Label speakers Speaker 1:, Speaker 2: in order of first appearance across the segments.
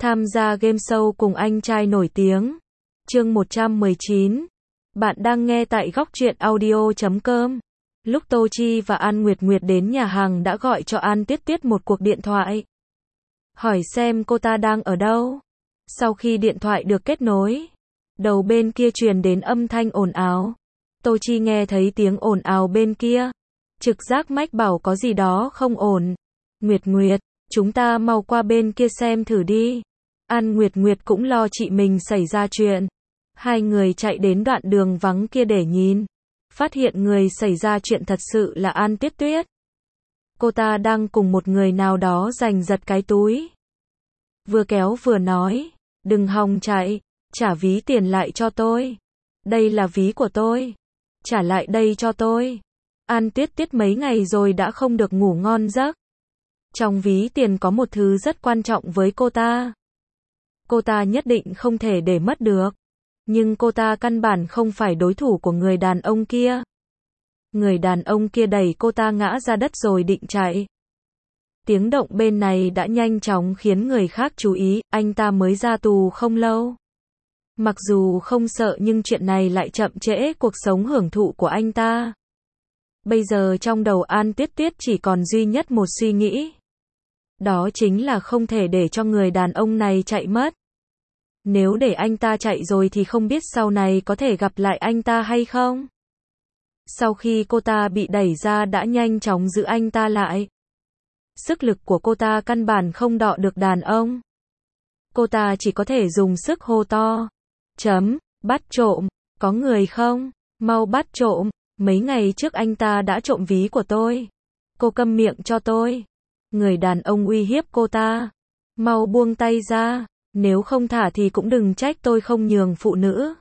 Speaker 1: Tham gia game show cùng anh trai nổi tiếng. Chương 119. Bạn đang nghe tại góc truyện audio.com. Lúc Tô Chi và An Nguyệt Nguyệt đến nhà hàng đã gọi cho An Tiết Tiết một cuộc điện thoại. Hỏi xem cô ta đang ở đâu. Sau khi điện thoại được kết nối, đầu bên kia truyền đến âm thanh ồn ào. Tô Chi nghe thấy tiếng ồn ào bên kia. Trực giác mách bảo có gì đó không ổn. Nguyệt Nguyệt, chúng ta mau qua bên kia xem thử đi. An Nguyệt Nguyệt cũng lo chị mình xảy ra chuyện. Hai người chạy đến đoạn đường vắng kia để nhìn. Phát hiện người xảy ra chuyện thật sự là An Tiết Tuyết. Cô ta đang cùng một người nào đó giành giật cái túi. Vừa kéo vừa nói, đừng hòng chạy, trả ví tiền lại cho tôi. Đây là ví của tôi. Trả lại đây cho tôi. An Tiết Tiết mấy ngày rồi đã không được ngủ ngon giấc. Trong ví tiền có một thứ rất quan trọng với cô ta. Cô ta nhất định không thể để mất được. Nhưng cô ta căn bản không phải đối thủ của người đàn ông kia. Người đàn ông kia đẩy cô ta ngã ra đất rồi định chạy. Tiếng động bên này đã nhanh chóng khiến người khác chú ý, anh ta mới ra tù không lâu. Mặc dù không sợ nhưng chuyện này lại chậm trễ cuộc sống hưởng thụ của anh ta. Bây giờ trong đầu An Tiết Tiết chỉ còn duy nhất một suy nghĩ. Đó chính là không thể để cho người đàn ông này chạy mất. Nếu để anh ta chạy rồi thì không biết sau này có thể gặp lại anh ta hay không. Sau khi cô ta bị đẩy ra đã nhanh chóng giữ anh ta lại. Sức lực của cô ta căn bản không đọ được đàn ông. Cô ta chỉ có thể dùng sức hô to. Bắt trộm, có người không? Mau bắt trộm, mấy ngày trước anh ta đã trộm ví của tôi. Cô câm miệng cho tôi. Người đàn ông uy hiếp cô ta. Mau buông tay ra, nếu không thả thì cũng đừng trách tôi không nhường phụ nữ.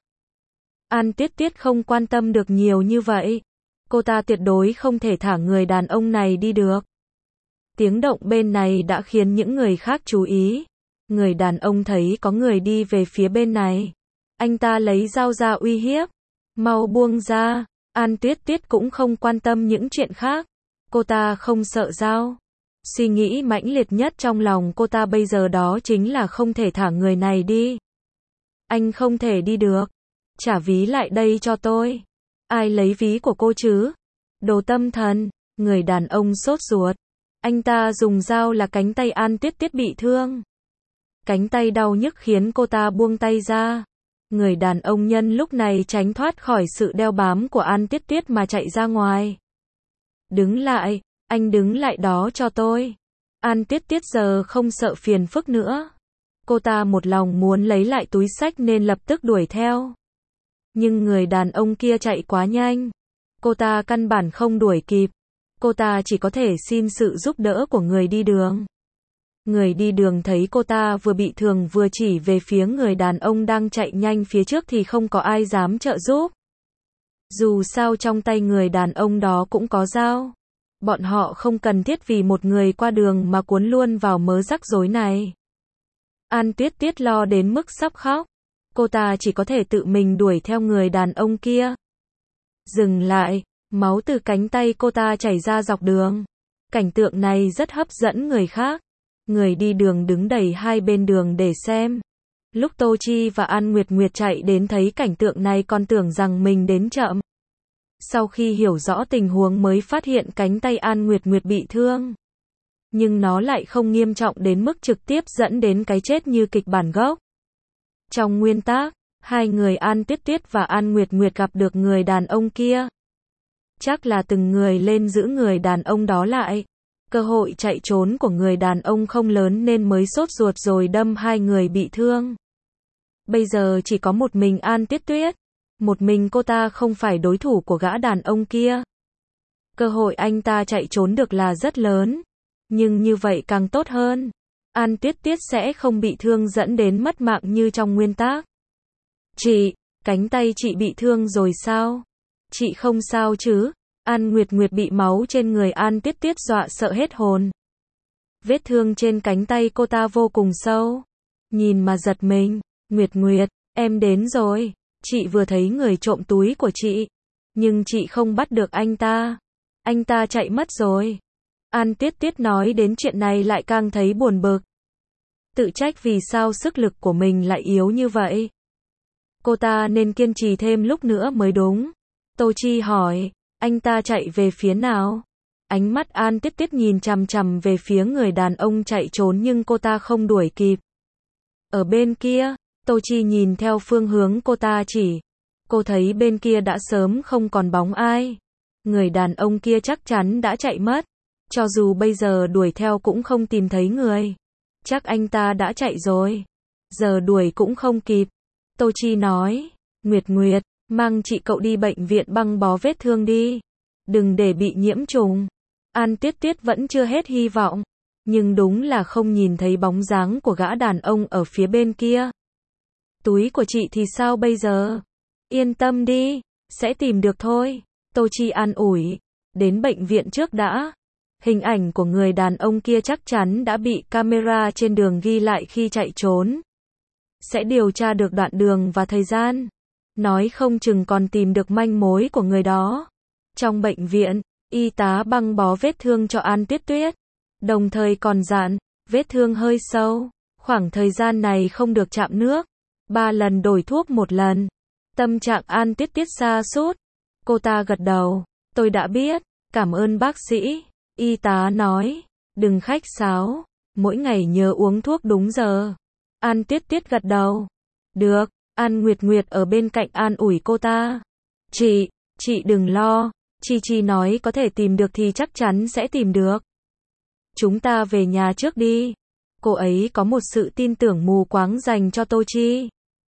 Speaker 1: An Tiết Tiết không quan tâm được nhiều như vậy. Cô ta tuyệt đối không thể thả người đàn ông này đi được. Tiếng động bên này đã khiến những người khác chú ý. Người đàn ông thấy có người đi về phía bên này. Anh ta lấy dao ra uy hiếp. Mau buông ra. An Tiết Tiết cũng không quan tâm những chuyện khác. Cô ta không sợ dao. Suy nghĩ mãnh liệt nhất trong lòng cô ta bây giờ đó chính là không thể thả người này đi. Anh không thể đi được. Trả ví lại đây cho tôi. Ai lấy ví của cô chứ? Đồ tâm thần. Người đàn ông sốt ruột. Anh ta dùng dao là cánh tay An Tiết Tiết bị thương. Cánh tay đau nhức khiến cô ta buông tay ra. Người đàn ông nhân lúc này tránh thoát khỏi sự đeo bám của An Tiết Tiết mà chạy ra ngoài. Đứng lại, anh đứng lại đó cho tôi. An Tiết Tiết giờ không sợ phiền phức nữa. Cô ta một lòng muốn lấy lại túi xách nên lập tức đuổi theo. Nhưng người đàn ông kia chạy quá nhanh. Cô ta căn bản không đuổi kịp. Cô ta chỉ có thể xin sự giúp đỡ của người đi đường. Người đi đường thấy cô ta vừa bị thương vừa chỉ về phía người đàn ông đang chạy nhanh phía trước thì không có ai dám trợ giúp. Dù sao trong tay người đàn ông đó cũng có dao. Bọn họ không cần thiết vì một người qua đường mà cuốn luôn vào mớ rắc rối này. An Tiết Tiết lo đến mức sắp khóc. Cô ta chỉ có thể tự mình đuổi theo người đàn ông kia. Dừng lại, máu từ cánh tay cô ta chảy ra dọc đường. Cảnh tượng này rất hấp dẫn người khác. Người đi đường đứng đầy hai bên đường để xem. Lúc Tô Chi và An Nguyệt Nguyệt chạy đến thấy cảnh tượng này còn tưởng rằng mình đến chậm. Sau khi hiểu rõ tình huống mới phát hiện cánh tay An Nguyệt Nguyệt bị thương. Nhưng nó lại không nghiêm trọng đến mức trực tiếp dẫn đến cái chết như kịch bản gốc. Trong nguyên tác, hai người An Tiết Tiết và An Nguyệt Nguyệt gặp được người đàn ông kia. Chắc là từng người lên giữ người đàn ông đó lại. Cơ hội chạy trốn của người đàn ông không lớn nên mới sốt ruột rồi đâm hai người bị thương. Bây giờ chỉ có một mình An Tiết Tuyết. Một mình cô ta không phải đối thủ của gã đàn ông kia. Cơ hội anh ta chạy trốn được là rất lớn. Nhưng như vậy càng tốt hơn. An Tiết Tiết sẽ không bị thương dẫn đến mất mạng như trong nguyên tác. Chị, cánh tay chị bị thương rồi sao? Chị không sao chứ? An Nguyệt Nguyệt bị máu trên người An Tiết Tiết dọa sợ hết hồn. Vết thương trên cánh tay cô ta vô cùng sâu. Nhìn mà giật mình. Nguyệt Nguyệt, em đến rồi. Chị vừa thấy người trộm túi của chị. Nhưng chị không bắt được anh ta. Anh ta chạy mất rồi. An Tiết Tiết nói đến chuyện này lại càng thấy buồn bực. Tự trách vì sao sức lực của mình lại yếu như vậy. Cô ta nên kiên trì thêm lúc nữa mới đúng. Tô Chi hỏi, anh ta chạy về phía nào? Ánh mắt An Tiết Tiết nhìn chằm chằm về phía người đàn ông chạy trốn nhưng cô ta không đuổi kịp. Ở bên kia, Tô Chi nhìn theo phương hướng cô ta chỉ. Cô thấy bên kia đã sớm không còn bóng ai. Người đàn ông kia chắc chắn đã chạy mất. Cho dù bây giờ đuổi theo cũng không tìm thấy người. Chắc anh ta đã chạy rồi. Giờ đuổi cũng không kịp. Tô Chi nói, Nguyệt Nguyệt, mang chị cậu đi bệnh viện băng bó vết thương đi. Đừng để bị nhiễm trùng. An Tiết Tiết vẫn chưa hết hy vọng. Nhưng đúng là không nhìn thấy bóng dáng của gã đàn ông ở phía bên kia. Túi của chị thì sao bây giờ? Yên tâm đi, sẽ tìm được thôi. Tô Chi an ủi. Đến bệnh viện trước đã. Hình ảnh của người đàn ông kia chắc chắn đã bị camera trên đường ghi lại khi chạy trốn. Sẽ điều tra được đoạn đường và thời gian. Nói không chừng còn tìm được manh mối của người đó. Trong bệnh viện, y tá băng bó vết thương cho An Tiết Tuyết. Đồng thời còn dặn, vết thương hơi sâu. Khoảng thời gian này không được chạm nước. 3 lần đổi thuốc 1 lần. Tâm trạng An Tiết Tiết sa sút. Cô ta gật đầu. Tôi đã biết. Cảm ơn bác sĩ. Y tá nói. Đừng khách sáo. Mỗi ngày nhớ uống thuốc đúng giờ. An Tiết Tiết gật đầu. Được. An Nguyệt Nguyệt ở bên cạnh an ủi cô ta. Chị đừng lo. Chi nói có thể tìm được thì chắc chắn sẽ tìm được. Chúng ta về nhà trước đi. Cô ấy có một sự tin tưởng mù quáng dành cho Tô Chi.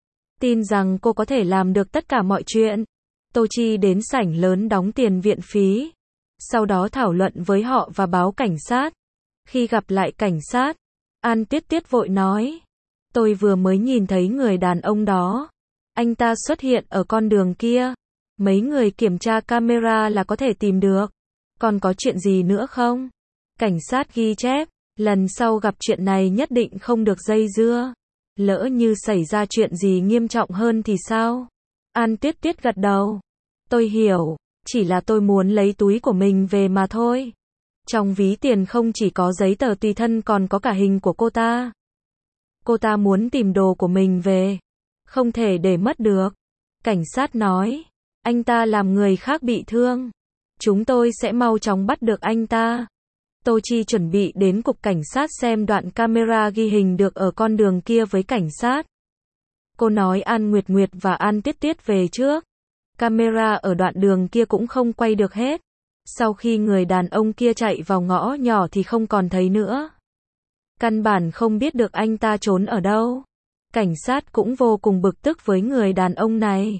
Speaker 1: Tin rằng cô có thể làm được tất cả mọi chuyện. Tô Chi đến sảnh lớn đóng tiền viện phí. Sau đó thảo luận với họ và báo cảnh sát. Khi gặp lại cảnh sát, An Tiết Tiết vội nói. Tôi vừa mới nhìn thấy người đàn ông đó. Anh ta xuất hiện ở con đường kia. Mấy người kiểm tra camera là có thể tìm được. Còn có chuyện gì nữa không? Cảnh sát ghi chép. Lần sau gặp chuyện này nhất định không được dây dưa. Lỡ như xảy ra chuyện gì nghiêm trọng hơn thì sao? An Tiết Tiết gật đầu. Tôi hiểu. Chỉ là tôi muốn lấy túi của mình về mà thôi. Trong ví tiền không chỉ có giấy tờ tùy thân còn có cả hình của cô ta. Cô ta muốn tìm đồ của mình về. Không thể để mất được. Cảnh sát nói. Anh ta làm người khác bị thương. Chúng tôi sẽ mau chóng bắt được anh ta. Tô Chi chuẩn bị đến cục cảnh sát xem đoạn camera ghi hình được ở con đường kia với cảnh sát. Cô nói An Nguyệt Nguyệt và An Tiết Tiết về trước. Camera ở đoạn đường kia cũng không quay được hết. Sau khi người đàn ông kia chạy vào ngõ nhỏ thì không còn thấy nữa. Căn bản không biết được anh ta trốn ở đâu. Cảnh sát cũng vô cùng bực tức với người đàn ông này.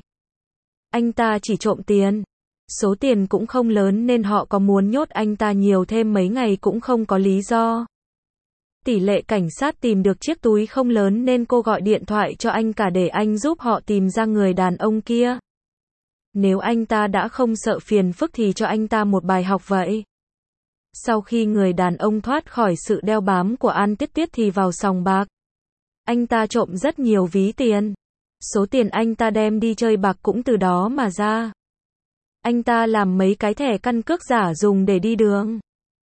Speaker 1: Anh ta chỉ trộm tiền. Số tiền cũng không lớn nên họ có muốn nhốt anh ta nhiều thêm mấy ngày cũng không có lý do. Tỷ lệ cảnh sát tìm được chiếc túi không lớn nên cô gọi điện thoại cho anh cả để anh giúp họ tìm ra người đàn ông kia. Nếu anh ta đã không sợ phiền phức thì cho anh ta một bài học vậy. Sau khi người đàn ông thoát khỏi sự đeo bám của An Tiết Tiết thì vào sòng bạc. Anh ta trộm rất nhiều ví tiền. Số tiền anh ta đem đi chơi bạc cũng từ đó mà ra. Anh ta làm mấy cái thẻ căn cước giả dùng để đi đường.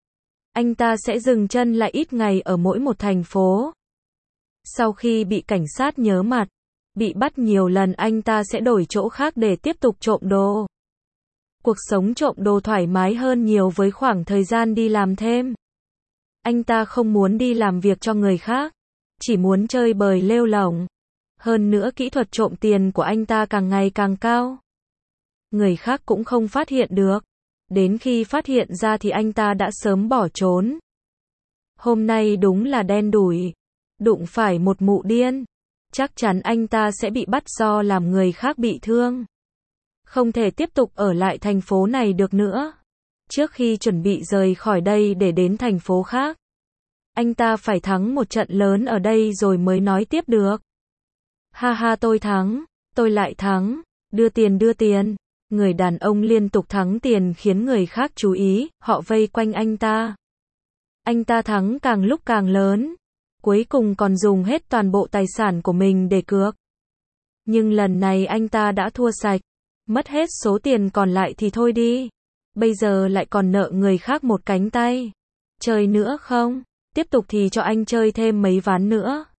Speaker 1: Anh ta sẽ dừng chân lại ít ngày ở mỗi một thành phố. Sau khi bị cảnh sát nhớ mặt, bị bắt nhiều lần anh ta sẽ đổi chỗ khác để tiếp tục trộm đồ. Cuộc sống trộm đồ thoải mái hơn nhiều với khoảng thời gian đi làm thêm. Anh ta không muốn đi làm việc cho người khác, chỉ muốn chơi bời lêu lổng. Hơn nữa kỹ thuật trộm tiền của anh ta càng ngày càng cao. Người khác cũng không phát hiện được. Đến khi phát hiện ra thì anh ta đã sớm bỏ trốn. Hôm nay đúng là đen đủi. Đụng phải một mụ điên. Chắc chắn anh ta sẽ bị bắt do làm người khác bị thương. Không thể tiếp tục ở lại thành phố này được nữa. Trước khi chuẩn bị rời khỏi đây để đến thành phố khác, anh ta phải thắng một trận lớn ở đây rồi mới nói tiếp được. Ha ha, tôi thắng, tôi lại thắng, đưa tiền. Người đàn ông liên tục thắng tiền khiến người khác chú ý, họ vây quanh anh ta. Anh ta thắng càng lúc càng lớn, cuối cùng còn dùng hết toàn bộ tài sản của mình để cược. Nhưng lần này anh ta đã thua sạch, mất hết số tiền còn lại thì thôi đi. Bây giờ lại còn nợ người khác một cánh tay. Chơi nữa không? Tiếp tục thì cho anh chơi thêm mấy ván nữa.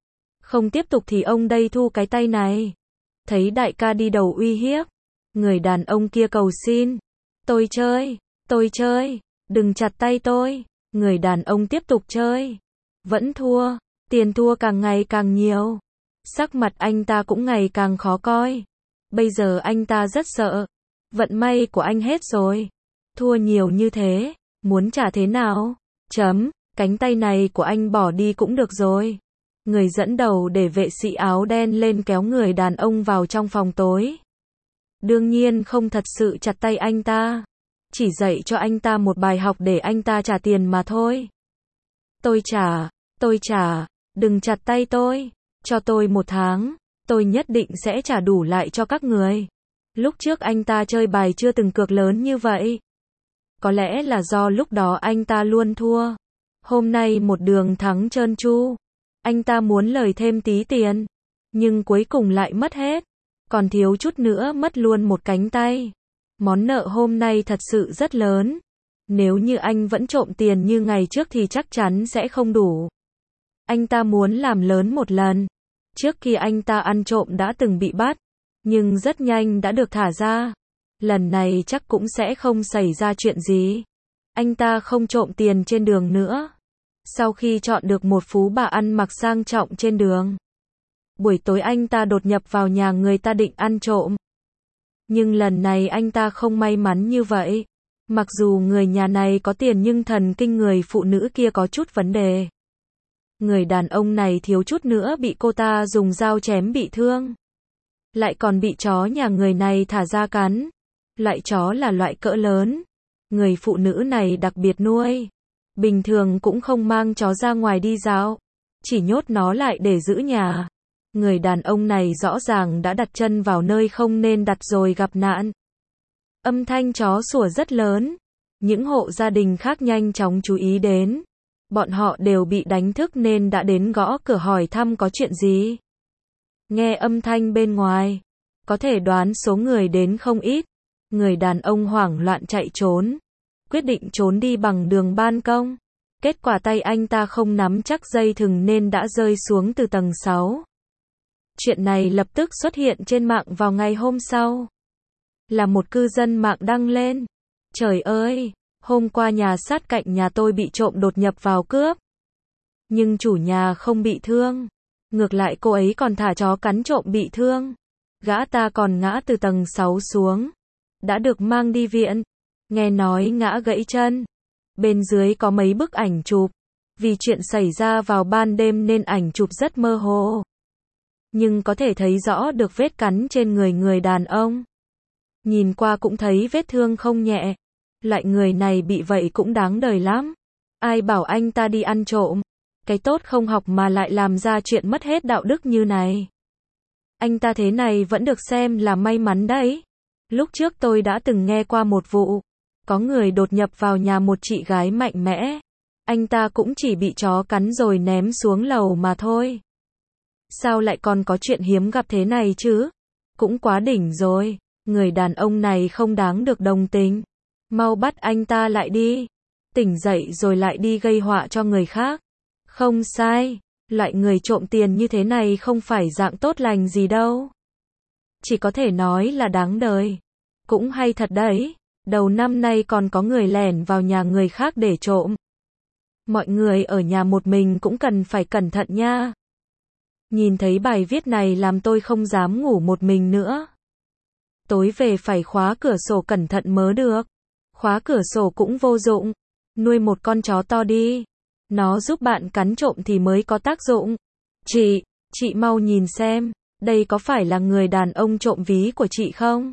Speaker 1: Không tiếp tục thì ông đây thu cái tay này. Thấy đại ca đi đầu uy hiếp, người đàn ông kia cầu xin. Tôi chơi, đừng chặt tay tôi. Người đàn ông tiếp tục chơi. Vẫn thua, tiền thua càng ngày càng nhiều. Sắc mặt anh ta cũng ngày càng khó coi. Bây giờ anh ta rất sợ. Vận may của anh hết rồi. Thua nhiều như thế, muốn trả thế nào? Cánh tay này của anh bỏ đi cũng được rồi. Người dẫn đầu để vệ sĩ áo đen lên kéo người đàn ông vào trong phòng tối. Đương nhiên không thật sự chặt tay anh ta. Chỉ dạy cho anh ta một bài học để anh ta trả tiền mà thôi. Tôi trả, đừng chặt tay tôi. Cho tôi 1 tháng, tôi nhất định sẽ trả đủ lại cho các người. Lúc trước anh ta chơi bài chưa từng cược lớn như vậy. Có lẽ là do lúc đó anh ta luôn thua. Hôm nay một đường thắng trơn tru. Anh ta muốn lời thêm tí tiền. Nhưng cuối cùng lại mất hết. Còn thiếu chút nữa mất luôn một cánh tay. Món nợ hôm nay thật sự rất lớn. Nếu như anh vẫn trộm tiền như ngày trước thì chắc chắn sẽ không đủ. Anh ta muốn làm lớn một lần. Trước khi anh ta ăn trộm đã từng bị bắt. Nhưng rất nhanh đã được thả ra. Lần này chắc cũng sẽ không xảy ra chuyện gì. Anh ta không trộm tiền trên đường nữa. Sau khi chọn được một phú bà ăn mặc sang trọng trên đường. Buổi tối anh ta đột nhập vào nhà người ta định ăn trộm. Nhưng lần này anh ta không may mắn như vậy. Mặc dù người nhà này có tiền nhưng thần kinh người phụ nữ kia có chút vấn đề. Người đàn ông này thiếu chút nữa bị cô ta dùng dao chém bị thương. Lại còn bị chó nhà người này thả ra cắn. Loại chó là loại cỡ lớn. Người phụ nữ này đặc biệt nuôi. Bình thường cũng không mang chó ra ngoài đi dạo. Chỉ nhốt nó lại để giữ nhà. Người đàn ông này rõ ràng đã đặt chân vào nơi không nên đặt rồi gặp nạn. Âm thanh chó sủa rất lớn. Những hộ gia đình khác nhanh chóng chú ý đến. Bọn họ đều bị đánh thức nên đã đến gõ cửa hỏi thăm có chuyện gì. Nghe âm thanh bên ngoài, có thể đoán số người đến không ít. Người đàn ông hoảng loạn chạy trốn. Quyết định trốn đi bằng đường ban công. Kết quả tay anh ta không nắm chắc dây thừng nên đã rơi xuống từ tầng 6. Chuyện này lập tức xuất hiện trên mạng vào ngày hôm sau. Là một cư dân mạng đăng lên. Trời ơi, hôm qua nhà sát cạnh nhà tôi bị trộm đột nhập vào cướp. Nhưng chủ nhà không bị thương. Ngược lại cô ấy còn thả chó cắn trộm bị thương. Gã ta còn ngã từ tầng 6 xuống. Đã được mang đi viện. Nghe nói ngã gãy chân. Bên dưới có mấy bức ảnh chụp. Vì chuyện xảy ra vào ban đêm nên ảnh chụp rất mơ hồ. Nhưng có thể thấy rõ được vết cắn trên người người đàn ông. Nhìn qua cũng thấy vết thương không nhẹ. Loại người này bị vậy cũng đáng đời lắm. Ai bảo anh ta đi ăn trộm. Cái tốt không học mà lại làm ra chuyện mất hết đạo đức như này. Anh ta thế này vẫn được xem là may mắn đấy. Lúc trước tôi đã từng nghe qua một vụ. Có người đột nhập vào nhà một chị gái mạnh mẽ. Anh ta cũng chỉ bị chó cắn rồi ném xuống lầu mà thôi. Sao lại còn có chuyện hiếm gặp thế này chứ? Cũng quá đỉnh rồi. Người đàn ông này không đáng được đồng tình. Mau bắt anh ta lại đi. Tỉnh dậy rồi lại đi gây họa cho người khác. Không sai. Loại người trộm tiền như thế này không phải dạng tốt lành gì đâu. Chỉ có thể nói là đáng đời. Cũng hay thật đấy. Đầu năm nay còn có người lẻn vào nhà người khác để trộm. Mọi người ở nhà một mình cũng cần phải cẩn thận nha. Nhìn thấy bài viết này làm tôi không dám ngủ một mình nữa. Tối về phải khóa cửa sổ cẩn thận mới được. Khóa cửa sổ cũng vô dụng. Nuôi một con chó to đi. Nó giúp bạn cắn trộm thì mới có tác dụng. Chị mau nhìn xem. Đây có phải là người đàn ông trộm ví của chị không?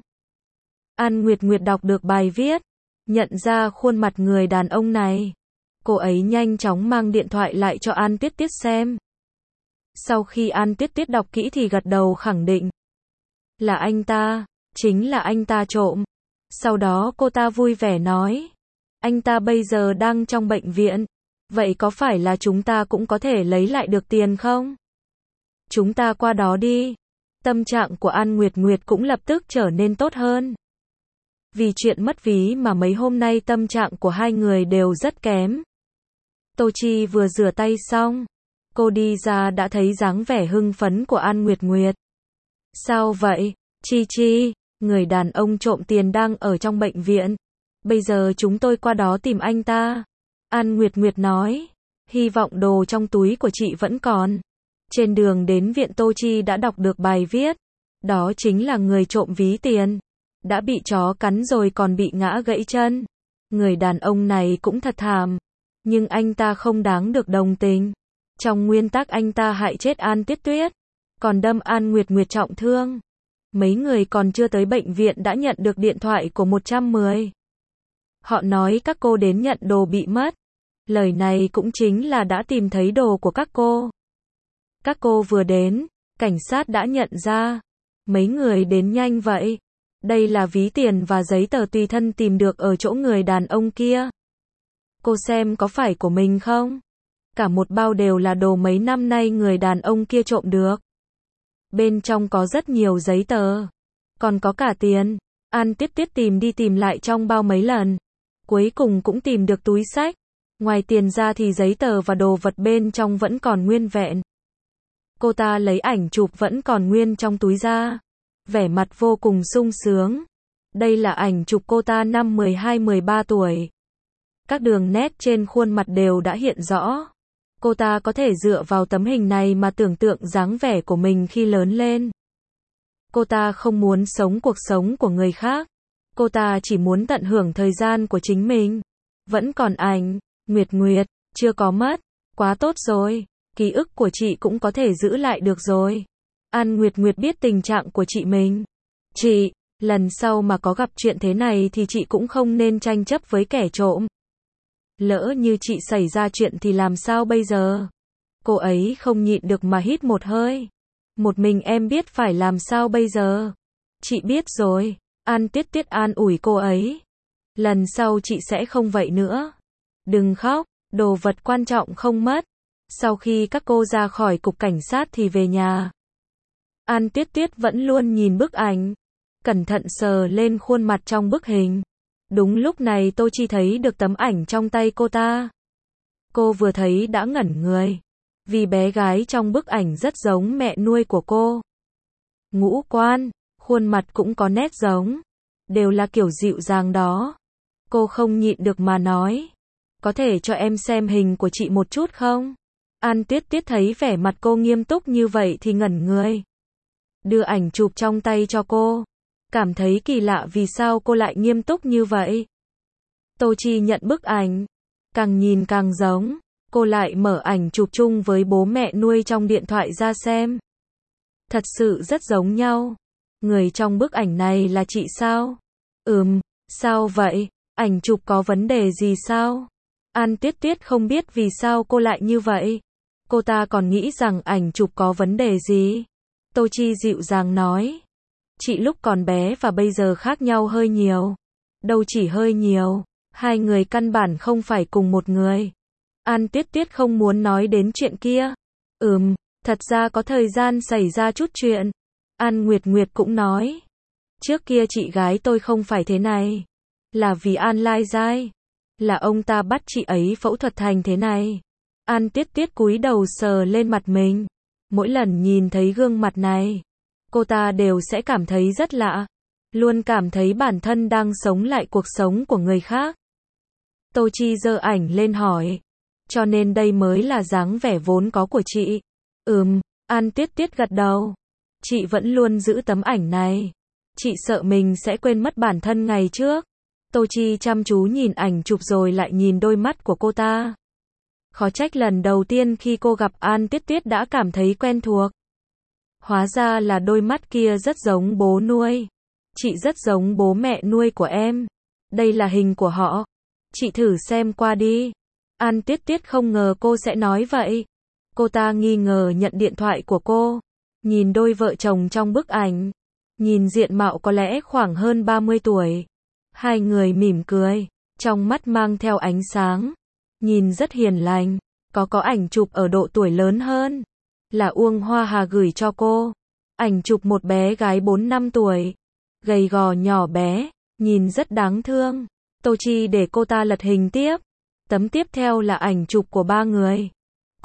Speaker 1: An Nguyệt Nguyệt đọc được bài viết. Nhận ra khuôn mặt người đàn ông này. Cô ấy nhanh chóng mang điện thoại lại cho An Tuyết Tuyết xem. Sau khi An Tuyết Tuyết đọc kỹ thì gật đầu khẳng định. Là anh ta, chính là anh ta trộm. Sau đó cô ta vui vẻ nói. Anh ta bây giờ đang trong bệnh viện. Vậy có phải là chúng ta cũng có thể lấy lại được tiền không? Chúng ta qua đó đi. Tâm trạng của An Nguyệt Nguyệt cũng lập tức trở nên tốt hơn. Vì chuyện mất ví mà mấy hôm nay tâm trạng của hai người đều rất kém. Tô Chi vừa rửa tay xong. Cô đi ra đã thấy dáng vẻ hưng phấn của An Nguyệt Nguyệt. Sao vậy? Chi Chi, người đàn ông trộm tiền đang ở trong bệnh viện. Bây giờ chúng tôi qua đó tìm anh ta. An Nguyệt Nguyệt nói. Hy vọng đồ trong túi của chị vẫn còn. Trên đường đến viện Tô Chi đã đọc được bài viết. Đó chính là người trộm ví tiền. Đã bị chó cắn rồi còn bị ngã gãy chân. Người đàn ông này cũng thật thảm. Nhưng anh ta không đáng được đồng tình. Trong nguyên tắc anh ta hại chết An Tuyết Tuyết. Còn đâm An Nguyệt Nguyệt trọng thương. Mấy người còn chưa tới bệnh viện đã nhận được điện thoại của 110. Họ nói các cô đến nhận đồ bị mất. Lời này cũng chính là đã tìm thấy đồ của các cô. Các cô vừa đến, cảnh sát đã nhận ra. Mấy người đến nhanh vậy. Đây là ví tiền và giấy tờ tùy thân tìm được ở chỗ người đàn ông kia. Cô xem có phải của mình không? Cả một bao đều là đồ mấy năm nay người đàn ông kia trộm được. Bên trong có rất nhiều giấy tờ. Còn có cả tiền. An Tuyết Tuyết tìm đi tìm lại trong bao mấy lần. Cuối cùng cũng tìm được túi xách. Ngoài tiền ra thì giấy tờ và đồ vật bên trong vẫn còn nguyên vẹn. Cô ta lấy ảnh chụp vẫn còn nguyên trong túi ra. Vẻ mặt vô cùng sung sướng. Đây là ảnh chụp cô ta năm 12-13 tuổi. Các đường nét trên khuôn mặt đều đã hiện rõ. Cô ta có thể dựa vào tấm hình này mà tưởng tượng dáng vẻ của mình khi lớn lên. Cô ta không muốn sống cuộc sống của người khác. Cô ta chỉ muốn tận hưởng thời gian của chính mình. Vẫn còn ảnh, Nguyệt Nguyệt, chưa có mất. Quá tốt rồi. Ký ức của chị cũng có thể giữ lại được rồi. An Nguyệt Nguyệt biết tình trạng của chị mình. Chị, lần sau mà có gặp chuyện thế này thì chị cũng không nên tranh chấp với kẻ trộm. Lỡ như chị xảy ra chuyện thì làm sao bây giờ? Cô ấy không nhịn được mà hít một hơi. Một mình em biết phải làm sao bây giờ? Chị biết rồi. An Tuyết Tuyết an ủi cô ấy. Lần sau chị sẽ không vậy nữa. Đừng khóc, đồ vật quan trọng không mất. Sau khi các cô ra khỏi cục cảnh sát thì về nhà. An Tuyết Tuyết vẫn luôn nhìn bức ảnh. Cẩn thận sờ lên khuôn mặt trong bức hình. Đúng lúc này Tô Chi thấy được tấm ảnh trong tay cô ta. Cô vừa thấy đã ngẩn người. Vì bé gái trong bức ảnh rất giống mẹ nuôi của cô. Ngũ quan, khuôn mặt cũng có nét giống. Đều là kiểu dịu dàng đó. Cô không nhịn được mà nói. Có thể cho em xem hình của chị một chút không? An Tuyết Tuyết thấy vẻ mặt cô nghiêm túc như vậy thì ngẩn người. Đưa ảnh chụp trong tay cho cô. Cảm thấy kỳ lạ vì sao cô lại nghiêm túc như vậy. Tô Chi nhận bức ảnh. Càng nhìn càng giống. Cô lại mở ảnh chụp chung với bố mẹ nuôi trong điện thoại ra xem. Thật sự rất giống nhau. Người trong bức ảnh này là chị sao? Sao vậy? Ảnh chụp có vấn đề gì sao? An Tuyết Tuyết không biết vì sao cô lại như vậy. Cô ta còn nghĩ rằng ảnh chụp có vấn đề gì. Tô Chi dịu dàng nói. Chị lúc còn bé và bây giờ khác nhau hơi nhiều. Đâu chỉ hơi nhiều. Hai người căn bản không phải cùng một người. An Tuyết Tuyết không muốn nói đến chuyện kia. Thật ra có thời gian xảy ra chút chuyện. An Nguyệt Nguyệt cũng nói. Trước kia chị gái tôi không phải thế này. Là vì An Lai Giai. Là ông ta bắt chị ấy phẫu thuật thành thế này. An Tuyết Tuyết cúi đầu sờ lên mặt mình. Mỗi lần nhìn thấy gương mặt này, cô ta đều sẽ cảm thấy rất lạ. Luôn cảm thấy bản thân đang sống lại cuộc sống của người khác. Tô Chi giơ ảnh lên hỏi. Cho nên đây mới là dáng vẻ vốn có của chị. An Tuyết Tuyết gật đầu. Chị vẫn luôn giữ tấm ảnh này. Chị sợ mình sẽ quên mất bản thân ngày trước. Tô Chi chăm chú nhìn ảnh chụp rồi lại nhìn đôi mắt của cô ta. Khó trách lần đầu tiên khi cô gặp An Tuyết Tuyết đã cảm thấy quen thuộc. Hóa ra là đôi mắt kia rất giống bố nuôi. Chị rất giống bố mẹ nuôi của em. Đây là hình của họ. Chị thử xem qua đi. An Tuyết Tuyết không ngờ cô sẽ nói vậy. Cô ta nghi ngờ nhận điện thoại của cô. Nhìn đôi vợ chồng trong bức ảnh. Nhìn diện mạo có lẽ khoảng hơn 30 tuổi. Hai người mỉm cười. Trong mắt mang theo ánh sáng. Nhìn rất hiền lành. Có ảnh chụp ở độ tuổi lớn hơn. Là Uông Hoa Hà gửi cho cô. Ảnh chụp một bé gái 4-5 tuổi. Gầy gò nhỏ bé. Nhìn rất đáng thương. Tô Chi để cô ta lật hình tiếp. Tấm tiếp theo là ảnh chụp của ba người.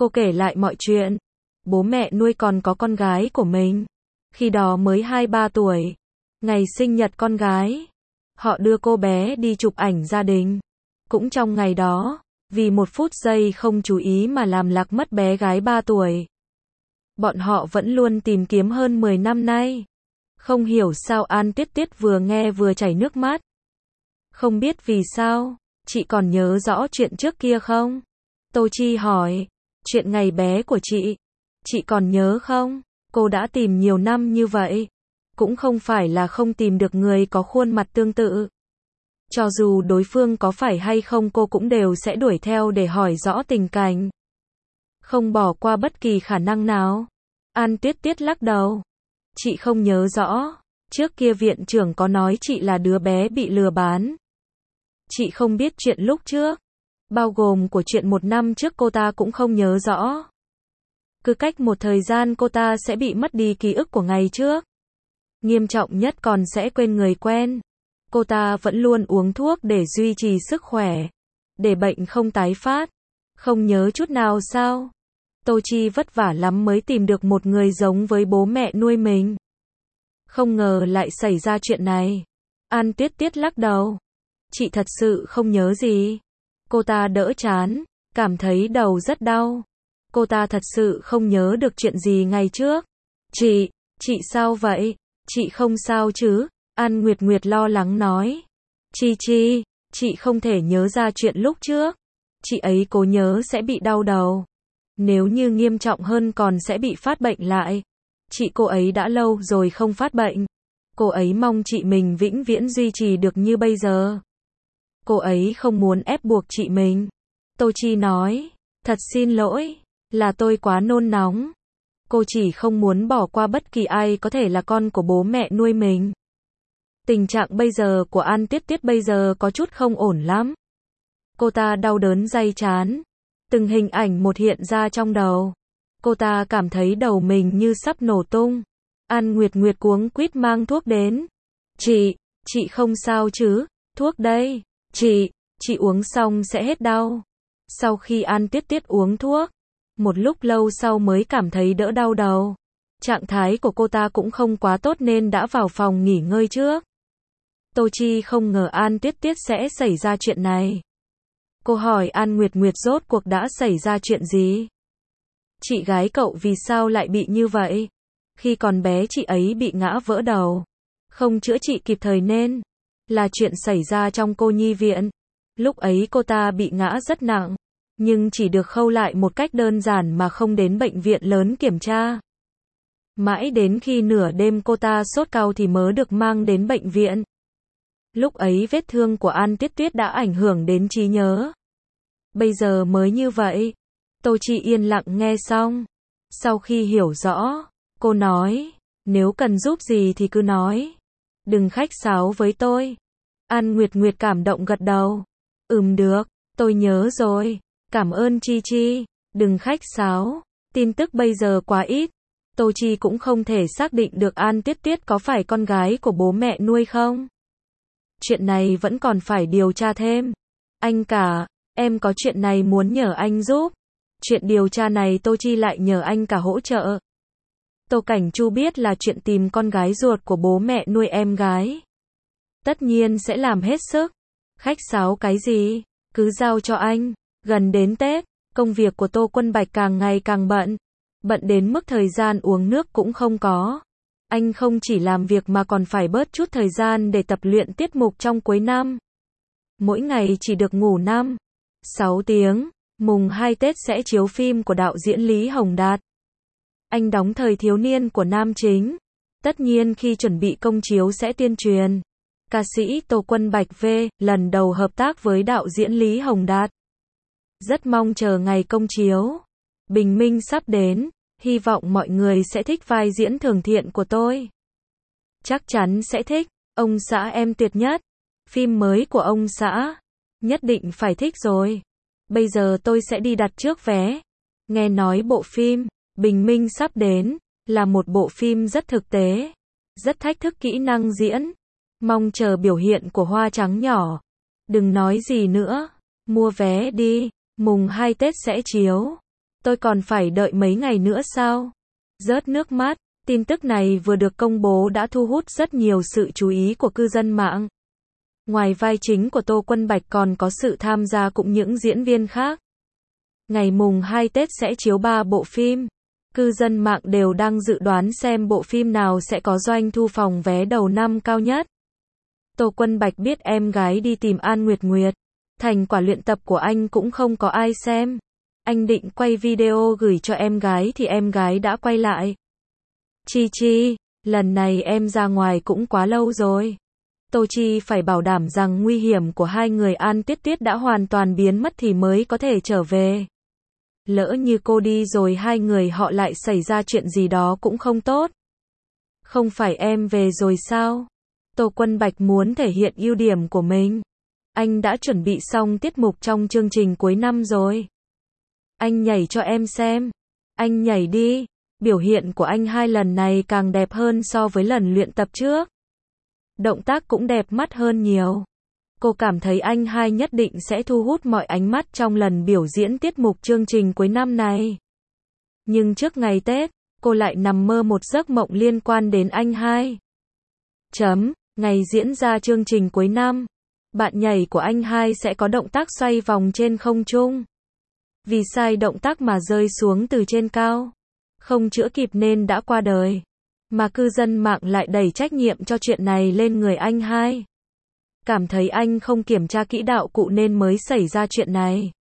Speaker 1: Cô kể lại mọi chuyện. Bố mẹ nuôi còn có con gái của mình. Khi đó mới 2-3 tuổi. Ngày sinh nhật con gái. Họ đưa cô bé đi chụp ảnh gia đình. Cũng trong ngày đó, vì một phút giây không chú ý mà làm lạc mất bé gái 3 tuổi. Bọn họ vẫn luôn tìm kiếm hơn 10 năm nay. Không hiểu sao An Tiết Tiết vừa nghe vừa chảy nước mắt. Không biết vì sao, chị còn nhớ rõ chuyện trước kia không? Tô Chi hỏi, chuyện ngày bé của chị còn nhớ không? Cô đã tìm nhiều năm như vậy. Cũng không phải là không tìm được người có khuôn mặt tương tự. Cho dù đối phương có phải hay không cô cũng đều sẽ đuổi theo để hỏi rõ tình cảnh. Không bỏ qua bất kỳ khả năng nào. An Tuyết Tuyết lắc đầu. Chị không nhớ rõ. Trước kia viện trưởng có nói chị là đứa bé bị lừa bán. Chị không biết chuyện lúc trước. Bao gồm của chuyện 1 năm trước cô ta cũng không nhớ rõ. Cứ cách một thời gian cô ta sẽ bị mất đi ký ức của ngày trước. Nghiêm trọng nhất còn sẽ quên người quen. Cô ta vẫn luôn uống thuốc để duy trì sức khỏe. Để bệnh không tái phát. Không nhớ chút nào sao? Tô Chi vất vả lắm mới tìm được một người giống với bố mẹ nuôi mình. Không ngờ lại xảy ra chuyện này. An Tuyết Tuyết lắc đầu. Chị thật sự không nhớ gì. Cô ta đỡ chán, cảm thấy đầu rất đau. Cô ta thật sự không nhớ được chuyện gì ngày trước. Chị sao vậy? Chị không sao chứ? An Nguyệt Nguyệt lo lắng nói. Chị không thể nhớ ra chuyện lúc trước. Chị ấy cố nhớ sẽ bị đau đầu. Nếu như nghiêm trọng hơn còn sẽ bị phát bệnh lại. Cô ấy đã lâu rồi không phát bệnh. Cô ấy mong chị mình vĩnh viễn duy trì được như bây giờ. Cô ấy không muốn ép buộc chị mình. Tô Chi nói, thật xin lỗi, là tôi quá nôn nóng. Cô chỉ không muốn bỏ qua bất kỳ ai có thể là con của bố mẹ nuôi mình. Tình trạng bây giờ của An Tuyết Tuyết bây giờ có chút không ổn lắm. Cô ta đau đớn day chán. Từng hình ảnh một hiện ra trong đầu. Cô ta cảm thấy đầu mình như sắp nổ tung. An Nguyệt Nguyệt cuống quýt mang thuốc đến. Chị không sao chứ? Thuốc đây. Chị uống xong sẽ hết đau. Sau khi An Tuyết Tuyết uống thuốc, một lúc lâu sau mới cảm thấy đỡ đau đầu. Trạng thái của cô ta cũng không quá tốt nên đã vào phòng nghỉ ngơi trước. Tô Chi không ngờ An Tuyết Tuyết sẽ xảy ra chuyện này. Cô hỏi An Nguyệt Nguyệt rốt cuộc đã xảy ra chuyện gì? Chị gái cậu vì sao lại bị như vậy? Khi còn bé chị ấy bị ngã vỡ đầu. Không chữa trị kịp thời nên là chuyện xảy ra trong cô nhi viện. Lúc ấy cô ta bị ngã rất nặng, nhưng chỉ được khâu lại một cách đơn giản mà không đến bệnh viện lớn kiểm tra. Mãi đến khi nửa đêm cô ta sốt cao thì mới được mang đến bệnh viện. Lúc ấy vết thương của An Tuyết Tuyết đã ảnh hưởng đến trí nhớ. Bây giờ mới như vậy. Tô Chi yên lặng nghe xong. Sau khi hiểu rõ, cô nói, nếu cần giúp gì thì cứ nói. Đừng khách sáo với tôi. An Nguyệt Nguyệt cảm động gật đầu. Được, tôi nhớ rồi. Cảm ơn Chi. Đừng khách sáo. Tin tức bây giờ quá ít. Tô Chi cũng không thể xác định được An Tuyết Tuyết có phải con gái của bố mẹ nuôi không. Chuyện này vẫn còn phải điều tra thêm. Anh cả, em có chuyện này muốn nhờ anh giúp. Chuyện điều tra này Tô Chi lại nhờ anh cả hỗ trợ. Tô Cảnh Chu biết là chuyện tìm con gái ruột của bố mẹ nuôi em gái. Tất nhiên sẽ làm hết sức. Khách sáo cái gì? Cứ giao cho anh. Gần đến Tết, công việc của Tô Quân Bạch càng ngày càng bận. Bận đến mức thời gian uống nước cũng không có. Anh không chỉ làm việc mà còn phải bớt chút thời gian để tập luyện tiết mục trong cuối năm. Mỗi ngày chỉ được ngủ 5-6 tiếng. Mùng 2 Tết sẽ chiếu phim của đạo diễn Lý Hồng Đạt. Anh đóng thời thiếu niên của nam chính. Tất nhiên khi chuẩn bị công chiếu sẽ tuyên truyền. Ca sĩ Tô Quân Bạch lần đầu hợp tác với đạo diễn Lý Hồng Đạt. Rất mong chờ ngày công chiếu. Bình minh sắp đến, hy vọng mọi người sẽ thích vai diễn Thường Thiện của tôi. Chắc chắn sẽ thích, ông xã em tuyệt nhất. Phim mới của ông xã, nhất định phải thích rồi. Bây giờ tôi sẽ đi đặt trước vé. Nghe nói bộ phim Bình minh sắp đến là một bộ phim rất thực tế, rất thách thức kỹ năng diễn. Mong chờ biểu hiện của Hoa Trắng nhỏ. Đừng nói gì nữa, mua vé đi, mùng 2 Tết sẽ chiếu. Tôi còn phải đợi mấy ngày nữa sao? Rớt nước mắt. Tin tức này vừa được công bố đã thu hút rất nhiều sự chú ý của cư dân mạng. Ngoài vai chính của Tô Quân Bạch còn có sự tham gia cũng những diễn viên khác. Ngày mùng 2 Tết sẽ chiếu 3 bộ phim. Cư dân mạng đều đang dự đoán xem bộ phim nào sẽ có doanh thu phòng vé đầu năm cao nhất. Tô Quân Bạch biết em gái đi tìm An Nguyệt Nguyệt. Thành quả luyện tập của anh cũng không có ai xem. Anh định quay video gửi cho em gái thì em gái đã quay lại. Chi Chi, lần này em ra ngoài cũng quá lâu rồi. Tô Chi phải bảo đảm rằng nguy hiểm của hai người An Tuyết Tuyết đã hoàn toàn biến mất thì mới có thể trở về. Lỡ như cô đi rồi hai người họ lại xảy ra chuyện gì đó cũng không tốt. Không phải em về rồi sao? Tô Quân Bạch muốn thể hiện ưu điểm của mình. Anh đã chuẩn bị xong tiết mục trong chương trình cuối năm rồi. Anh nhảy cho em xem. Anh nhảy đi. Biểu hiện của anh hai lần này càng đẹp hơn so với lần luyện tập trước. Động tác cũng đẹp mắt hơn nhiều. Cô cảm thấy anh hai nhất định sẽ thu hút mọi ánh mắt trong lần biểu diễn tiết mục chương trình cuối năm này. Nhưng trước ngày Tết, cô lại nằm mơ một giấc mộng liên quan đến anh hai. Ngày diễn ra chương trình cuối năm, bạn nhảy của anh hai sẽ có động tác xoay vòng trên không trung. Vì sai động tác mà rơi xuống từ trên cao. Không chữa kịp nên đã qua đời. Mà cư dân mạng lại đẩy trách nhiệm cho chuyện này lên người anh hai. Cảm thấy anh không kiểm tra kỹ đạo cụ nên mới xảy ra chuyện này.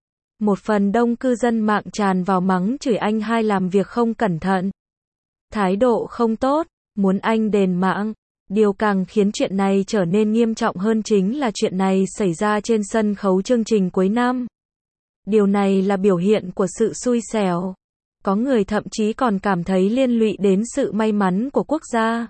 Speaker 1: Một phần đông cư dân mạng tràn vào mắng chửi anh hai làm việc không cẩn thận. Thái độ không tốt, muốn anh đền mạng. Điều càng khiến chuyện này trở nên nghiêm trọng hơn chính là chuyện này xảy ra trên sân khấu chương trình cuối năm. Điều này là biểu hiện của sự xui xẻo. Có người thậm chí còn cảm thấy liên lụy đến sự may mắn của quốc gia.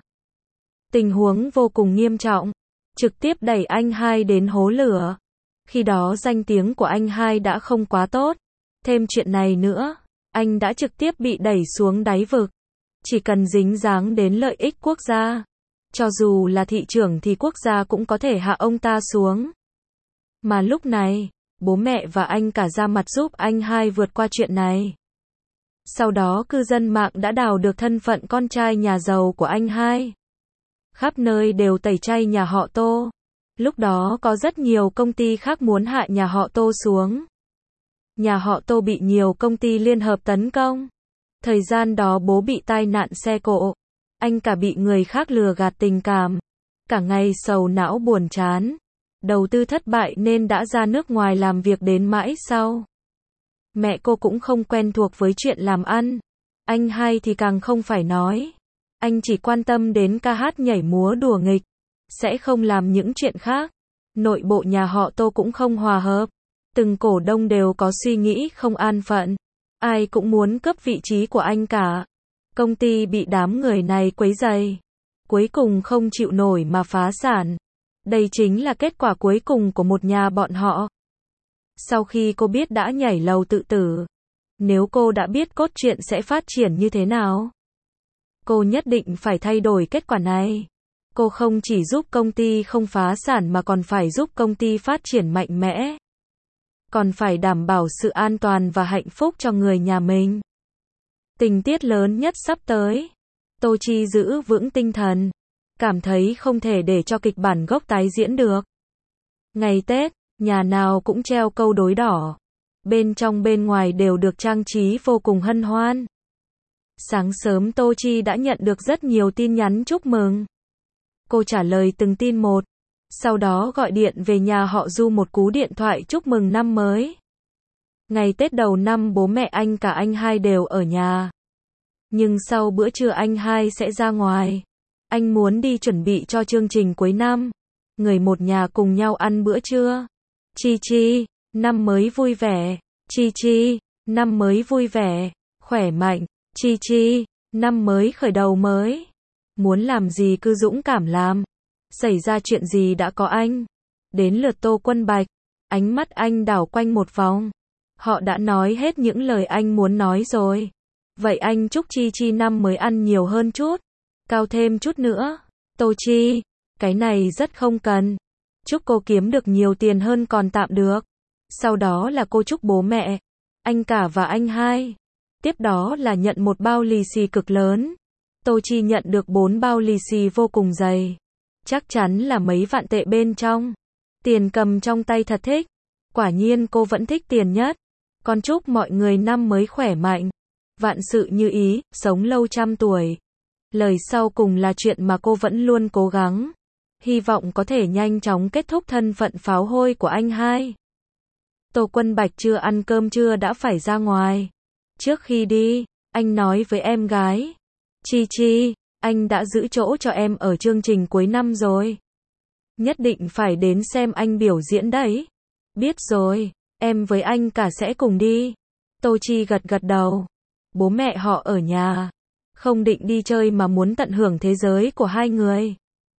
Speaker 1: Tình huống vô cùng nghiêm trọng, trực tiếp đẩy anh hai đến hố lửa. Khi đó danh tiếng của anh hai đã không quá tốt. Thêm chuyện này nữa, anh đã trực tiếp bị đẩy xuống đáy vực. Chỉ cần dính dáng đến lợi ích quốc gia, cho dù là thị trưởng thì quốc gia cũng có thể hạ ông ta xuống. Mà lúc này, bố mẹ và anh cả ra mặt giúp anh hai vượt qua chuyện này. Sau đó cư dân mạng đã đào được thân phận con trai nhà giàu của anh hai. Khắp nơi đều tẩy chay nhà họ Tô. Lúc đó có rất nhiều công ty khác muốn hạ nhà họ Tô xuống. Nhà họ Tô bị nhiều công ty liên hợp tấn công. Thời gian đó bố bị tai nạn xe cộ. Anh cả bị người khác lừa gạt tình cảm. Cả ngày sầu não buồn chán. Đầu tư thất bại nên đã ra nước ngoài làm việc đến mãi sau. Mẹ cô cũng không quen thuộc với chuyện làm ăn. Anh hai thì càng không phải nói. Anh chỉ quan tâm đến ca hát nhảy múa đùa nghịch. Sẽ không làm những chuyện khác. Nội bộ nhà họ Tô cũng không hòa hợp. Từng cổ đông đều có suy nghĩ không an phận. Ai cũng muốn cướp vị trí của anh cả. Công ty bị đám người này quấy rầy. Cuối cùng không chịu nổi mà phá sản. Đây chính là kết quả cuối cùng của một nhà bọn họ. Sau khi cô biết đã nhảy lầu tự tử, nếu cô đã biết cốt truyện sẽ phát triển như thế nào, cô nhất định phải thay đổi kết quả này. Cô không chỉ giúp công ty không phá sản mà còn phải giúp công ty phát triển mạnh mẽ. Còn phải đảm bảo sự an toàn và hạnh phúc cho người nhà mình. Tình tiết lớn nhất sắp tới. Tô Chi giữ vững tinh thần. Cảm thấy không thể để cho kịch bản gốc tái diễn được. Ngày Tết, nhà nào cũng treo câu đối đỏ. Bên trong bên ngoài đều được trang trí vô cùng hân hoan. Sáng sớm Tô Chi đã nhận được rất nhiều tin nhắn chúc mừng. Cô trả lời từng tin một. Sau đó gọi điện về nhà họ Du một cú điện thoại chúc mừng năm mới. Ngày Tết đầu năm bố mẹ anh cả anh hai đều ở nhà. Nhưng sau bữa trưa anh hai sẽ ra ngoài. Anh muốn đi chuẩn bị cho chương trình cuối năm. Người một nhà cùng nhau ăn bữa trưa. Chi Chi, năm mới vui vẻ. Chi Chi, năm mới vui vẻ, khỏe mạnh. Chi Chi, năm mới khởi đầu mới. Muốn làm gì cứ dũng cảm làm. Xảy ra chuyện gì đã có anh. Đến lượt Tô Quân Bạch. Ánh mắt anh đảo quanh một vòng. Họ đã nói hết những lời anh muốn nói rồi. Vậy anh chúc Chi Chi năm mới ăn nhiều hơn chút. Cao thêm chút nữa. Tô Chi, cái này rất không cần. Chúc cô kiếm được nhiều tiền hơn còn tạm được. Sau đó là cô chúc bố mẹ. anh cả và anh hai. Tiếp đó là nhận một bao lì xì cực lớn. Tô Chi nhận được 4 bao lì xì vô cùng dày. Chắc chắn là mấy vạn tệ bên trong. Tiền cầm trong tay thật thích. Quả nhiên cô vẫn thích tiền nhất. Con chúc mọi người năm mới khỏe mạnh. Vạn sự như ý, sống lâu trăm tuổi. Lời sau cùng là chuyện mà cô vẫn luôn cố gắng. Hy vọng có thể nhanh chóng kết thúc thân phận pháo hôi của anh hai. Tô Quân Bạch chưa ăn cơm trưa đã phải ra ngoài. Trước khi đi, anh nói với em gái. Chi Chi, anh đã giữ chỗ cho em ở chương trình cuối năm rồi. Nhất định phải đến xem anh biểu diễn đấy. Biết rồi, em với anh cả sẽ cùng đi. Tô Chi gật gật đầu. Bố mẹ họ ở nhà. Không định đi chơi mà muốn tận hưởng thế giới của hai người.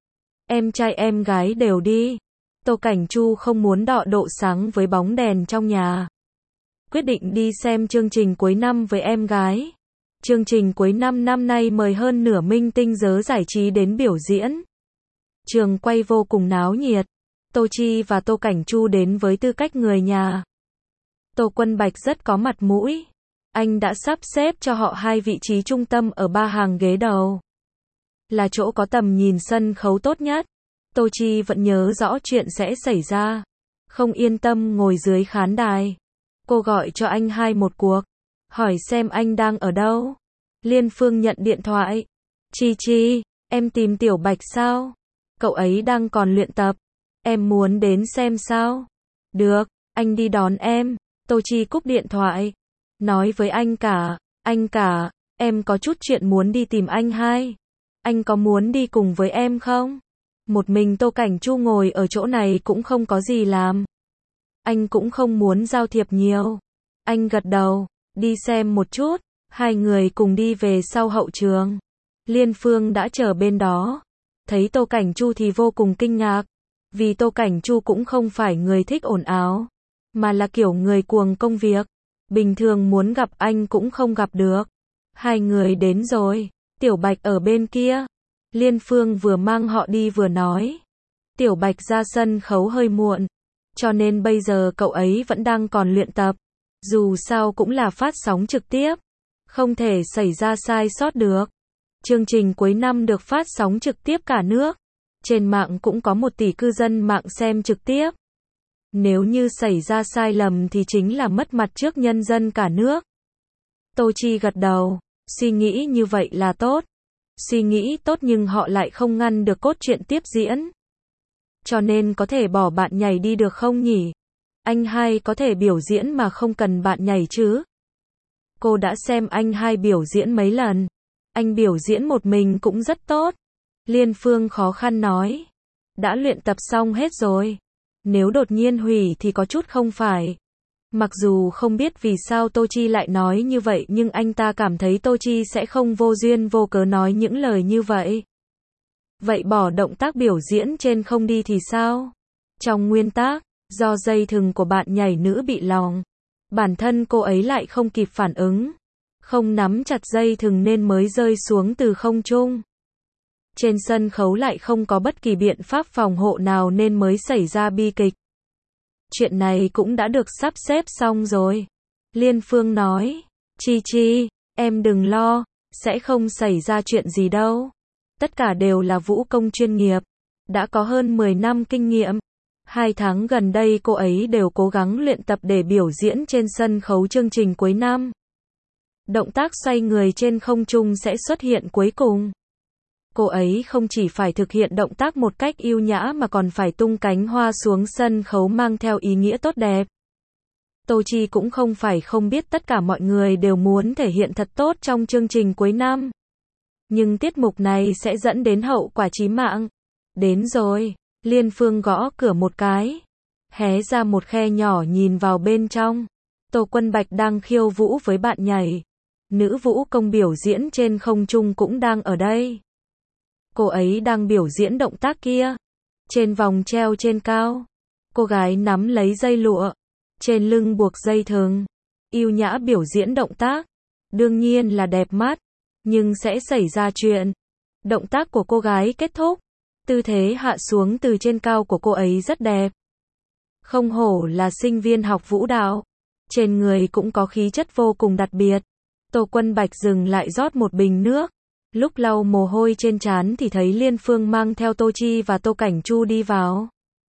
Speaker 1: Em trai em gái đều đi. Tô Cảnh Chu không muốn đọ độ sáng với bóng đèn trong nhà. Quyết định đi xem chương trình cuối năm với em gái. Chương trình cuối năm năm nay mời hơn nửa minh tinh giới giải trí đến biểu diễn. Trường quay vô cùng náo nhiệt. Tô Chi và Tô Cảnh Chu đến với tư cách người nhà. Tô Quân Bạch rất có mặt mũi. Anh đã sắp xếp cho họ 2 vị trí trung tâm ở 3 hàng ghế đầu. Là chỗ có tầm nhìn sân khấu tốt nhất. Tô Chi vẫn nhớ rõ chuyện sẽ xảy ra. Không yên tâm ngồi dưới khán đài. Cô gọi cho anh hai một cuộc. Hỏi xem anh đang ở đâu. Liên Phương nhận điện thoại. Chi Chi, em tìm Tiểu Bạch sao? Cậu ấy đang còn luyện tập. Em muốn đến xem sao? Được, anh đi đón em. Tô Chi cúp điện thoại. Nói với anh cả, em có chút chuyện muốn đi tìm anh hai. Anh có muốn đi cùng với em không? Một mình Tô Cảnh Chu ngồi ở chỗ này cũng không có gì làm. Anh cũng không muốn giao thiệp nhiều. Anh gật đầu, đi xem một chút. Hai người cùng đi về sau hậu trường. Liên Phương đã chờ bên đó. Thấy Tô Cảnh Chu thì vô cùng kinh ngạc. Vì Tô Cảnh Chu cũng không phải người thích ồn ào, mà là kiểu người cuồng công việc. Bình thường muốn gặp anh cũng không gặp được. Hai người đến rồi. Tiểu Bạch ở bên kia. Liên Phương vừa mang họ đi vừa nói. Tiểu Bạch ra sân khấu hơi muộn. Cho nên bây giờ cậu ấy vẫn đang còn luyện tập. Dù sao cũng là phát sóng trực tiếp. Không thể xảy ra sai sót được. Chương trình cuối năm được phát sóng trực tiếp cả nước. Trên mạng cũng có 1 tỷ cư dân mạng xem trực tiếp. Nếu như xảy ra sai lầm thì chính là mất mặt trước nhân dân cả nước. Tô Chi gật đầu, suy nghĩ như vậy là tốt. Suy nghĩ tốt nhưng họ lại không ngăn được cốt truyện tiếp diễn. Cho nên có thể bỏ bạn nhảy đi được không nhỉ? Anh hai có thể biểu diễn mà không cần bạn nhảy chứ? Cô đã xem anh hai biểu diễn mấy lần. Anh biểu diễn một mình cũng rất tốt. Liên Phương khó khăn nói. Đã luyện tập xong hết rồi. Nếu đột nhiên hủy thì có chút không phải. Mặc dù không biết vì sao Tô Chi lại nói như vậy nhưng anh ta cảm thấy Tô Chi sẽ không vô duyên vô cớ nói những lời như vậy. Vậy bỏ động tác biểu diễn trên không đi thì sao? Trong nguyên tắc, do dây thừng của bạn nhảy nữ bị lỏng, bản thân cô ấy lại không kịp phản ứng. Không nắm chặt dây thừng nên mới rơi xuống từ không trung. Trên sân khấu lại không có bất kỳ biện pháp phòng hộ nào nên mới xảy ra bi kịch. Chuyện này cũng đã được sắp xếp xong rồi. Liên Phương nói, Chi Chi, em đừng lo, sẽ không xảy ra chuyện gì đâu. Tất cả đều là vũ công chuyên nghiệp, đã có hơn 10 năm kinh nghiệm. 2 tháng gần đây cô ấy đều cố gắng luyện tập để biểu diễn trên sân khấu chương trình cuối năm. Động tác xoay người trên không trung sẽ xuất hiện cuối cùng. Cô ấy không chỉ phải thực hiện động tác một cách yêu nhã mà còn phải tung cánh hoa xuống sân khấu mang theo ý nghĩa tốt đẹp. Tô Chi cũng không phải không biết tất cả mọi người đều muốn thể hiện thật tốt trong chương trình cuối năm. Nhưng tiết mục này sẽ dẫn đến hậu quả chí mạng. Đến rồi, Liên Phương gõ cửa một cái. Hé ra một khe nhỏ nhìn vào bên trong. Tô Quân Bạch đang khiêu vũ với bạn nhảy. Nữ vũ công biểu diễn trên không trung cũng đang ở đây. Cô ấy đang biểu diễn động tác kia. Trên vòng treo trên cao. Cô gái nắm lấy dây lụa. Trên lưng buộc dây thừng. Yêu nhã biểu diễn động tác. Đương nhiên là đẹp mắt. Nhưng sẽ xảy ra chuyện. Động tác của cô gái kết thúc. Tư thế hạ xuống từ trên cao của cô ấy rất đẹp. Không hổ là sinh viên học vũ đạo. Trên người cũng có khí chất vô cùng đặc biệt. Tô Quân Bạch dừng lại rót một bình nước. Lúc lau mồ hôi trên trán thì thấy Liên Phương mang theo Tô Chi và Tô Cảnh Chu đi vào.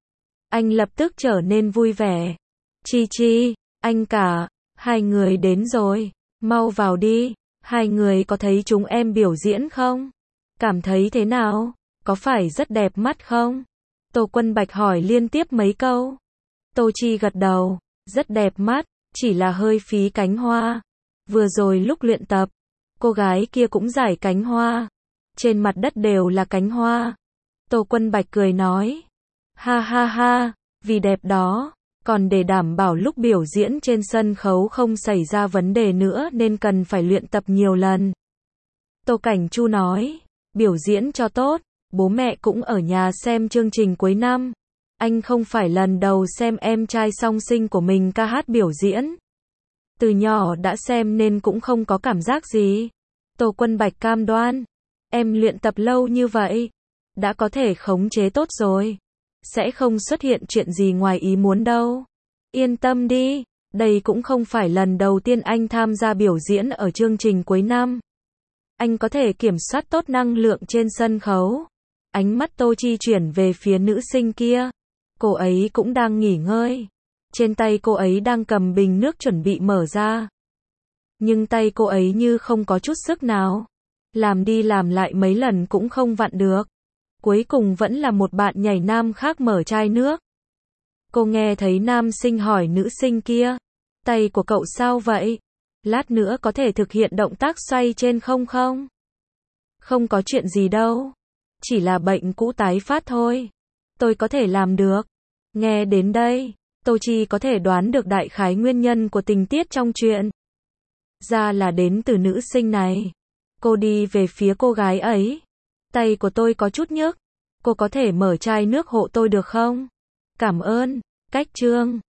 Speaker 1: Anh lập tức trở nên vui vẻ. Chi Chi, anh cả, hai người đến rồi, mau vào đi, hai người có thấy chúng em biểu diễn không? Cảm thấy thế nào? Có phải rất đẹp mắt không? Tô Quân Bạch hỏi liên tiếp mấy câu. Tô Chi gật đầu, rất đẹp mắt, chỉ là hơi phí cánh hoa. Vừa rồi lúc luyện tập, cô gái kia cũng giải cánh hoa. Trên mặt đất đều là cánh hoa. Tô Quân Bạch cười nói. Ha ha ha, vì đẹp đó, còn để đảm bảo lúc biểu diễn trên sân khấu không xảy ra vấn đề nữa nên cần phải luyện tập nhiều lần. Tô Cảnh Chu nói, biểu diễn cho tốt, bố mẹ cũng ở nhà xem chương trình cuối năm. Anh không phải lần đầu xem em trai song sinh của mình ca hát biểu diễn. Từ nhỏ đã xem nên cũng không có cảm giác gì. Tô Quân Bạch cam đoan, em luyện tập lâu như vậy, đã có thể khống chế tốt rồi. Sẽ không xuất hiện chuyện gì ngoài ý muốn đâu. Yên tâm đi, đây cũng không phải lần đầu tiên anh tham gia biểu diễn ở chương trình cuối năm. Anh có thể kiểm soát tốt năng lượng trên sân khấu. Ánh mắt Tô Chi chuyển về phía nữ sinh kia. Cô ấy cũng đang nghỉ ngơi. Trên tay cô ấy đang cầm bình nước chuẩn bị mở ra. Nhưng tay cô ấy như không có chút sức nào. Làm đi làm lại mấy lần cũng không vặn được. Cuối cùng vẫn là một bạn nhảy nam khác mở chai nước. Cô nghe thấy nam sinh hỏi nữ sinh kia. Tay của cậu sao vậy? Lát nữa có thể thực hiện động tác xoay trên không không? Không có chuyện gì đâu. Chỉ là bệnh cũ tái phát thôi. Tôi có thể làm được. Nghe đến đây, Tô Chi có thể đoán được đại khái nguyên nhân của tình tiết trong chuyện. Ra là đến từ nữ sinh này. Cô đi về phía cô gái ấy. Tay của tôi có chút nhức. Cô có thể mở chai nước hộ tôi được không? Cảm ơn. Cách chương